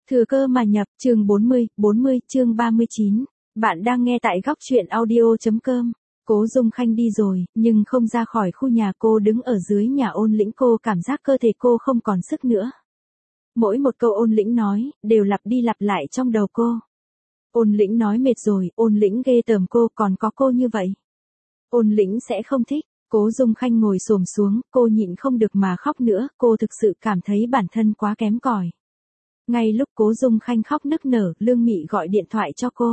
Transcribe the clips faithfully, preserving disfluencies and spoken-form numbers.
Thừa cơ mà nhập, chương bốn mươi, bốn mươi, chương ba mươi chín. Bạn đang nghe tại góc truyện audio.com. Cố Dung Khanh đi rồi, nhưng không ra khỏi khu nhà. Cô đứng ở dưới nhà Ôn Lĩnh, cô cảm giác cơ thể cô không còn sức nữa. Mỗi một câu Ôn Lĩnh nói, đều lặp đi lặp lại trong đầu cô. Ôn Lĩnh nói mệt rồi, Ôn Lĩnh ghê tởm cô, còn có cô như vậy. Ôn Lĩnh sẽ không thích. Cố Dung Khanh ngồi xổm xuống, cô nhịn không được mà khóc nữa, cô thực sự cảm thấy bản thân quá kém cỏi. Ngay lúc Cố Dung Khanh khóc nức nở, Lương Mị gọi điện thoại cho cô.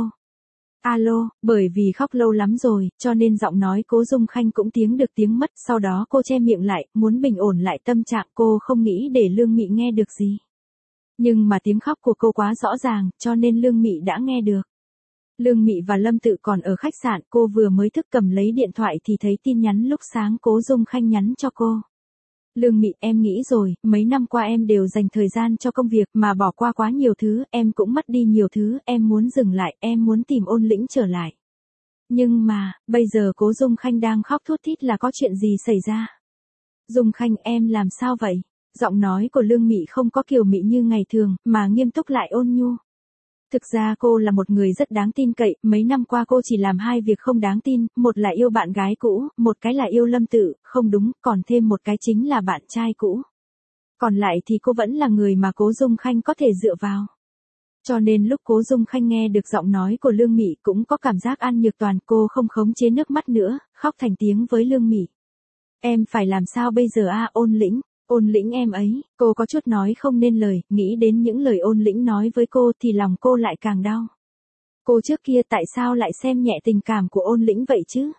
Alo, bởi vì khóc lâu lắm rồi, cho nên giọng nói Cố Dung Khanh cũng tiếng được tiếng mất, sau đó cô che miệng lại, muốn bình ổn lại tâm trạng, cô không nghĩ để Lương Mị nghe được gì. Nhưng mà tiếng khóc của cô quá rõ ràng, cho nên Lương Mị đã nghe được. Lương Mị và Lâm Tự còn ở khách sạn, cô vừa mới thức cầm lấy điện thoại thì thấy tin nhắn lúc sáng Cố Dung Khanh nhắn cho cô. Lương Mị, em nghĩ rồi, mấy năm qua em đều dành thời gian cho công việc mà bỏ qua quá nhiều thứ, em cũng mất đi nhiều thứ, em muốn dừng lại, em muốn tìm Ôn Lĩnh trở lại. Nhưng mà, bây giờ Cố Dung Khanh đang khóc thút thít là có chuyện gì xảy ra? Dung Khanh, em làm sao vậy? Giọng nói của Lương Mị không có kiều mị như ngày thường, mà nghiêm túc lại ôn nhu. Thực ra cô là một người rất đáng tin cậy, mấy năm qua cô chỉ làm hai việc không đáng tin, một là yêu bạn gái cũ, một cái là yêu Lâm Tự, không đúng, còn thêm một cái chính là bạn trai cũ. Còn lại thì cô vẫn là người mà Cố Dung Khanh có thể dựa vào. Cho nên lúc Cố Dung Khanh nghe được giọng nói của Lương Mị cũng có cảm giác an nhược toàn, cô không khống chế nước mắt nữa, khóc thành tiếng với Lương Mị. Em phải làm sao bây giờ a, Ôn Lĩnh? Ôn Lĩnh em ấy, cô có chút nói không nên lời, nghĩ đến những lời Ôn Lĩnh nói với cô thì lòng cô lại càng đau. Cô trước kia tại sao lại xem nhẹ tình cảm của Ôn Lĩnh vậy chứ?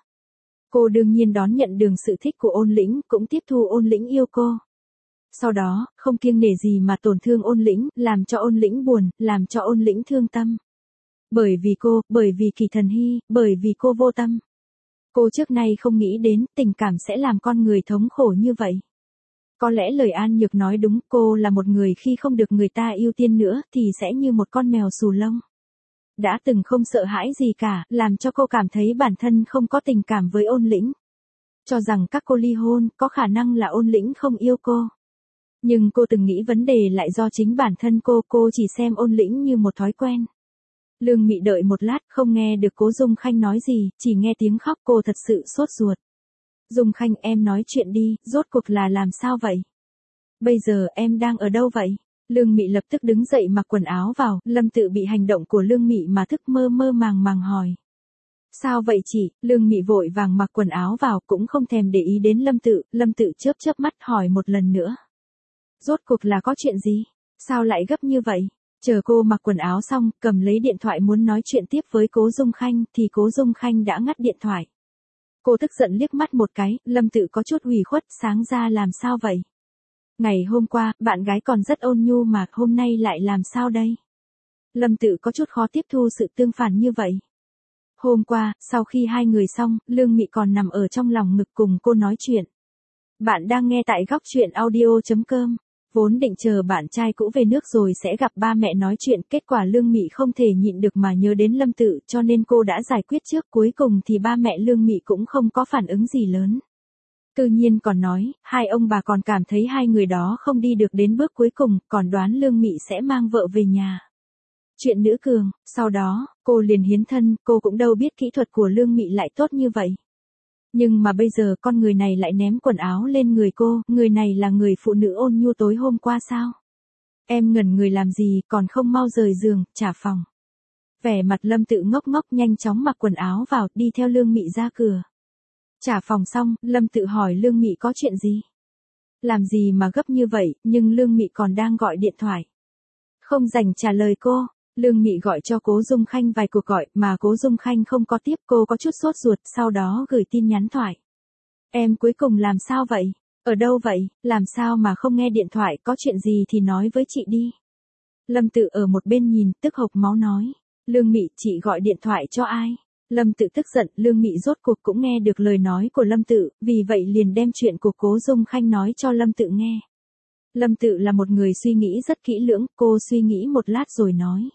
Cô đương nhiên đón nhận đường sự thích của Ôn Lĩnh, cũng tiếp thu Ôn Lĩnh yêu cô. Sau đó, không kiêng nể gì mà tổn thương Ôn Lĩnh, làm cho Ôn Lĩnh buồn, làm cho Ôn Lĩnh thương tâm. Bởi vì cô, bởi vì Kỳ Thần Hy, bởi vì cô vô tâm. Cô trước nay không nghĩ đến tình cảm sẽ làm con người thống khổ như vậy. Có lẽ lời An Nhược nói đúng, cô là một người khi không được người ta ưu tiên nữa thì sẽ như một con mèo xù lông. Đã từng không sợ hãi gì cả, làm cho cô cảm thấy bản thân không có tình cảm với Ôn Lĩnh. Cho rằng các cô ly hôn, có khả năng là Ôn Lĩnh không yêu cô. Nhưng cô từng nghĩ vấn đề lại do chính bản thân cô, cô chỉ xem Ôn Lĩnh như một thói quen. Lương Mị đợi một lát, không nghe được Cố Dung Khanh nói gì, chỉ nghe tiếng khóc, cô thật sự sốt ruột. Dung Khanh, em nói chuyện đi, rốt cuộc là làm sao vậy? Bây giờ em đang ở đâu vậy? Lương Mị lập tức đứng dậy mặc quần áo vào, Lâm Tự bị hành động của Lương Mị mà thức mơ mơ màng màng hỏi. Sao vậy chị? Lương Mị vội vàng mặc quần áo vào, cũng không thèm để ý đến Lâm Tự, Lâm Tự chớp chớp mắt hỏi một lần nữa. Rốt cuộc là có chuyện gì? Sao lại gấp như vậy? Chờ cô mặc quần áo xong, cầm lấy điện thoại muốn nói chuyện tiếp với Cố Dung Khanh, thì Cố Dung Khanh đã ngắt điện thoại. Cô tức giận liếc mắt một cái, Lâm Tự có chút ủy khuất, sáng ra làm sao vậy? Ngày hôm qua, bạn gái còn rất ôn nhu mà, hôm nay lại làm sao đây? Lâm Tự có chút khó tiếp thu sự tương phản như vậy. Hôm qua, sau khi hai người xong, Lương Mị còn nằm ở trong lòng ngực cùng cô nói chuyện. Bạn đang nghe tại góc truyện audio.com. Vốn định chờ bạn trai cũ về nước rồi sẽ gặp ba mẹ nói chuyện, kết quả Lương Mị không thể nhịn được mà nhớ đến Lâm Tự, cho nên cô đã giải quyết trước, cuối cùng thì ba mẹ Lương Mị cũng không có phản ứng gì lớn. Tự nhiên còn nói, hai ông bà còn cảm thấy hai người đó không đi được đến bước cuối cùng, còn đoán Lương Mị sẽ mang vợ về nhà. Chuyện nữ cường, sau đó, cô liền hiến thân, cô cũng đâu biết kỹ thuật của Lương Mị lại tốt như vậy. Nhưng mà bây giờ con người này lại ném quần áo lên người cô, người này là người phụ nữ ôn nhu tối hôm qua sao? Em ngẩn người làm gì, còn không mau rời giường, trả phòng. Vẻ mặt Lâm Tự ngốc ngốc nhanh chóng mặc quần áo vào, đi theo Lương Mị ra cửa. Trả phòng xong, Lâm Tự hỏi Lương Mị có chuyện gì? Làm gì mà gấp như vậy, nhưng Lương Mị còn đang gọi điện thoại. Không rảnh trả lời cô. Lương Mị gọi cho Cố Dung Khanh vài cuộc gọi, mà Cố Dung Khanh không có tiếp, cô có chút sốt ruột, sau đó gửi tin nhắn thoại. Em cuối cùng làm sao vậy? Ở đâu vậy? Làm sao mà không nghe điện thoại, có chuyện gì thì nói với chị đi. Lâm Tự ở một bên nhìn, tức hộc máu nói. Lương Mị, chị gọi điện thoại cho ai? Lâm Tự tức giận, Lương Mị rốt cuộc cũng nghe được lời nói của Lâm Tự, vì vậy liền đem chuyện của Cố Dung Khanh nói cho Lâm Tự nghe. Lâm Tự là một người suy nghĩ rất kỹ lưỡng, cô suy nghĩ một lát rồi nói.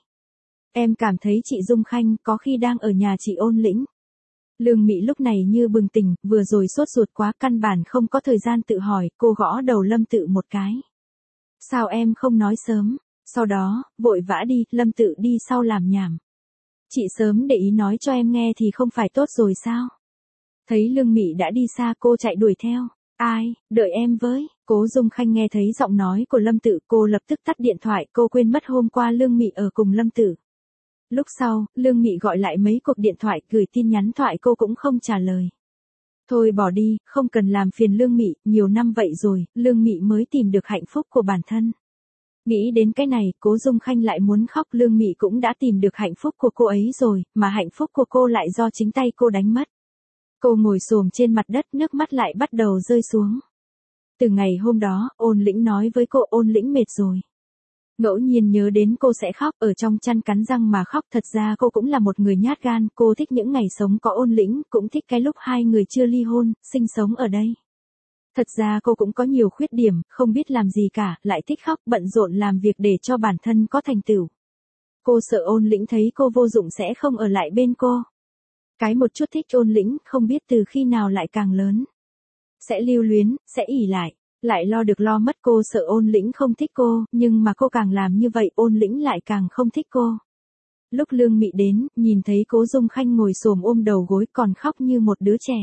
Em cảm thấy chị Dung Khanh có khi đang ở nhà chị Ôn Lĩnh. Lương Mị lúc này như bừng tỉnh, vừa rồi sốt ruột quá căn bản không có thời gian tự hỏi, cô gõ đầu Lâm Tự một cái. Sao em không nói sớm? Sau đó, vội vã đi, Lâm Tự đi sau làm nhảm. Chị sớm để ý nói cho em nghe thì không phải tốt rồi sao? Thấy Lương Mị đã đi xa cô chạy đuổi theo. Ai, đợi em với. Cố Dung Khanh nghe thấy giọng nói của Lâm Tự, cô lập tức tắt điện thoại, cô quên mất hôm qua Lương Mị ở cùng Lâm Tự. Lúc sau, Lương Mị gọi lại mấy cuộc điện thoại, gửi tin nhắn thoại cô cũng không trả lời. Thôi bỏ đi, không cần làm phiền Lương Mị, nhiều năm vậy rồi, Lương Mị mới tìm được hạnh phúc của bản thân. Nghĩ đến cái này, Cố Dung Khanh lại muốn khóc, Lương Mị cũng đã tìm được hạnh phúc của cô ấy rồi, mà hạnh phúc của cô lại do chính tay cô đánh mất. Cô ngồi xổm trên mặt đất, nước mắt lại bắt đầu rơi xuống. Từ ngày hôm đó, Ôn Lĩnh nói với cô, Ôn Lĩnh mệt rồi. Ngẫu nhiên nhớ đến cô sẽ khóc, ở trong chăn cắn răng mà khóc. Thật ra cô cũng là một người nhát gan, cô thích những ngày sống có Ôn Lĩnh, cũng thích cái lúc hai người chưa ly hôn, sinh sống ở đây. Thật ra cô cũng có nhiều khuyết điểm, không biết làm gì cả, lại thích khóc, bận rộn làm việc để cho bản thân có thành tựu. Cô sợ Ôn Lĩnh thấy cô vô dụng sẽ không ở lại bên cô. Cái một chút thích Ôn Lĩnh, không biết từ khi nào lại càng lớn. Sẽ lưu luyến, sẽ ỉ lại, lại lo được lo mất. Cô sợ Ôn Lĩnh không thích cô, nhưng mà cô càng làm như vậy, Ôn Lĩnh lại càng không thích cô. Lúc Lương Mị đến, nhìn thấy Cố Dung Khanh ngồi xổm ôm đầu gối còn khóc như một đứa trẻ.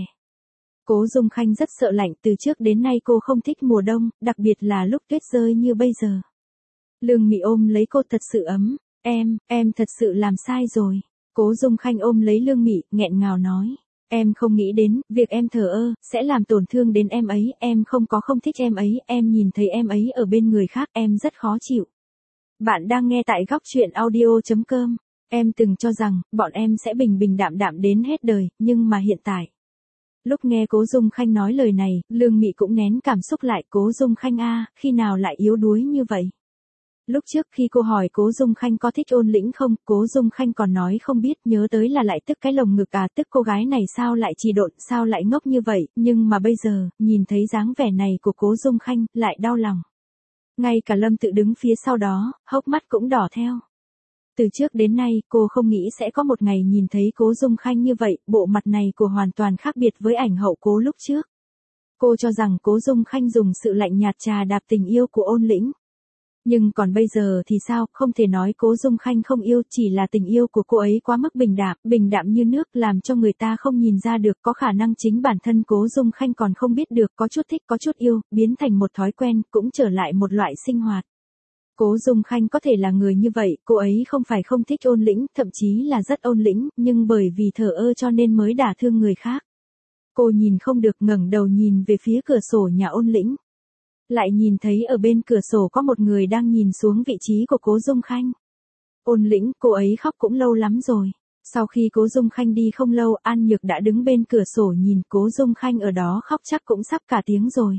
Cố Dung Khanh rất sợ lạnh, từ trước đến nay cô không thích mùa đông, đặc biệt là lúc tuyết rơi như bây giờ. Lương Mị ôm lấy cô thật sự ấm, em, em thật sự làm sai rồi. Cố Dung Khanh ôm lấy Lương Mị, nghẹn ngào nói. Em không nghĩ đến, việc em thờ ơ, sẽ làm tổn thương đến em ấy, em không có không thích em ấy, em nhìn thấy em ấy ở bên người khác, em rất khó chịu. Bạn đang nghe tại góc truyện audio chấm com. Em từng cho rằng, bọn em sẽ bình bình đạm đạm đến hết đời, nhưng mà hiện tại. Lúc nghe Cố Dung Khanh nói lời này, Lương Mị cũng nén cảm xúc lại. Cố Dung Khanh a, khi nào lại yếu đuối như vậy? Lúc trước khi cô hỏi Cố Dung Khanh có thích Ôn Lĩnh không, Cố Dung Khanh còn nói không biết, nhớ tới là lại tức cái lồng ngực à, tức cô gái này sao lại trì độn, sao lại ngốc như vậy, nhưng mà bây giờ, nhìn thấy dáng vẻ này của Cố Dung Khanh, lại đau lòng. Ngay cả Lâm Tự đứng phía sau đó, hốc mắt cũng đỏ theo. Từ trước đến nay, cô không nghĩ sẽ có một ngày nhìn thấy Cố Dung Khanh như vậy, bộ mặt này của hoàn toàn khác biệt với ảnh hậu Cố lúc trước. Cô cho rằng Cố Dung Khanh dùng sự lạnh nhạt trà đạp tình yêu của Ôn Lĩnh. Nhưng còn bây giờ thì sao, không thể nói Cố Dung Khanh không yêu, chỉ là tình yêu của cô ấy quá mức bình đạm, bình đạm như nước, làm cho người ta không nhìn ra được, có khả năng chính bản thân Cố Dung Khanh còn không biết được, có chút thích, có chút yêu, biến thành một thói quen, cũng trở lại một loại sinh hoạt. Cố Dung Khanh có thể là người như vậy, cô ấy không phải không thích Ôn Lĩnh, thậm chí là rất Ôn Lĩnh, nhưng bởi vì thờ ơ cho nên mới đả thương người khác. Cô nhìn không được, ngẩng đầu nhìn về phía cửa sổ nhà Ôn Lĩnh. Lại nhìn thấy ở bên cửa sổ có một người đang nhìn xuống vị trí của Cố Dung Khanh. Ôn Lĩnh, cô ấy khóc cũng lâu lắm rồi. Sau khi Cố Dung Khanh đi không lâu, An Nhược đã đứng bên cửa sổ nhìn Cố Dung Khanh ở đó khóc chắc cũng sắp cả tiếng rồi.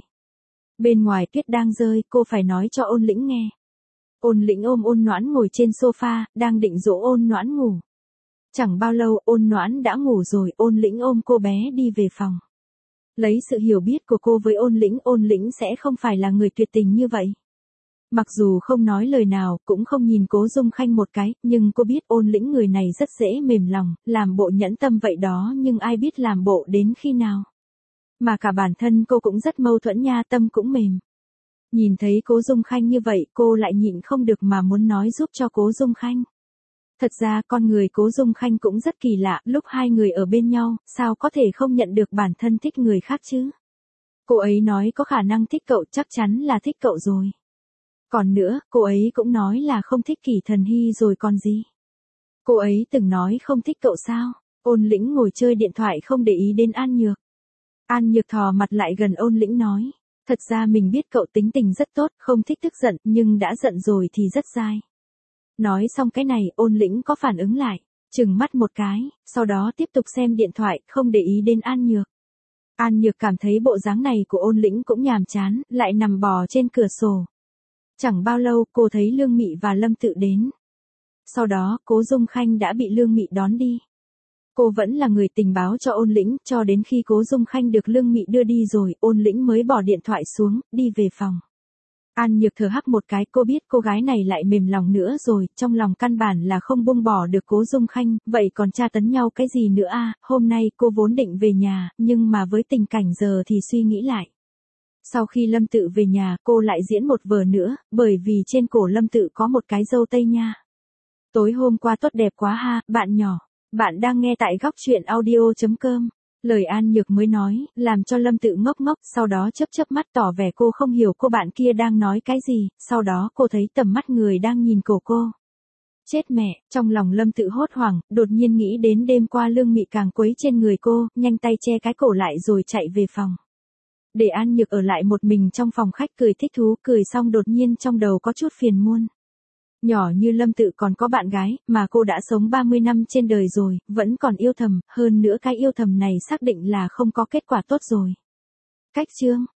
Bên ngoài tuyết đang rơi, cô phải nói cho Ôn Lĩnh nghe. Ôn Lĩnh ôm Ôn Noãn ngồi trên sofa, đang định dỗ Ôn Noãn ngủ. Chẳng bao lâu, Ôn Noãn đã ngủ rồi, Ôn Lĩnh ôm cô bé đi về phòng. Lấy sự hiểu biết của cô với Ôn Lĩnh, Ôn Lĩnh sẽ không phải là người tuyệt tình như vậy. Mặc dù không nói lời nào, cũng không nhìn Cố Dung Khanh một cái, nhưng cô biết Ôn Lĩnh người này rất dễ mềm lòng, làm bộ nhẫn tâm vậy đó, nhưng ai biết làm bộ đến khi nào. Mà cả bản thân cô cũng rất mâu thuẫn nha, tâm cũng mềm. Nhìn thấy Cố Dung Khanh như vậy, cô lại nhịn không được mà muốn nói giúp cho Cố Dung Khanh. Thật ra con người Cố Dung Khanh cũng rất kỳ lạ, lúc hai người ở bên nhau, sao có thể không nhận được bản thân thích người khác chứ? Cô ấy nói có khả năng thích cậu, chắc chắn là thích cậu rồi. Còn nữa, cô ấy cũng nói là không thích Kỷ Thần Hy rồi còn gì. Cô ấy từng nói không thích cậu sao? Ôn Lĩnh ngồi chơi điện thoại không để ý đến An Nhược. An Nhược thò mặt lại gần Ôn Lĩnh nói. Thật ra mình biết cậu tính tình rất tốt, không thích tức giận, nhưng đã giận rồi thì rất dai. Nói xong cái này, Ôn Lĩnh có phản ứng lại, chừng mắt một cái, sau đó tiếp tục xem điện thoại, không để ý đến An Nhược. An Nhược cảm thấy bộ dáng này của Ôn Lĩnh cũng nhàm chán, lại nằm bò trên cửa sổ. Chẳng bao lâu, cô thấy Lương Mị và Lâm Tự đến. Sau đó, Cố Dung Khanh đã bị Lương Mị đón đi. Cô vẫn là người tình báo cho Ôn Lĩnh, cho đến khi Cố Dung Khanh được Lương Mị đưa đi rồi, Ôn Lĩnh mới bỏ điện thoại xuống, đi về phòng. An Nhược thở hắt một cái, cô biết cô gái này lại mềm lòng nữa rồi, trong lòng căn bản là không buông bỏ được Cố Dung Khanh, vậy còn tra tấn nhau cái gì nữa a? Hôm nay cô vốn định về nhà, nhưng mà với tình cảnh giờ thì suy nghĩ lại. Sau khi Lâm Tự về nhà, cô lại diễn một vở nữa, bởi vì trên cổ Lâm Tự có một cái râu tây nha. Tối hôm qua tốt đẹp quá ha, bạn nhỏ. Bạn đang nghe tại góc chuyện audio.com. Lời An Nhược mới nói, làm cho Lâm Tự ngốc ngốc, sau đó chớp chớp mắt tỏ vẻ cô không hiểu cô bạn kia đang nói cái gì, sau đó cô thấy tầm mắt người đang nhìn cổ cô. Chết mẹ, trong lòng Lâm Tự hốt hoảng, đột nhiên nghĩ đến đêm qua Lương Mị càng quấy trên người cô, nhanh tay che cái cổ lại rồi chạy về phòng. Để An Nhược ở lại một mình trong phòng khách cười thích thú, cười xong đột nhiên trong đầu có chút phiền muôn. Nhỏ như Lâm Tự còn có bạn gái, mà cô đã sống ba mươi năm trên đời rồi, vẫn còn yêu thầm, hơn nữa cái yêu thầm này xác định là không có kết quả tốt rồi. Cách chương,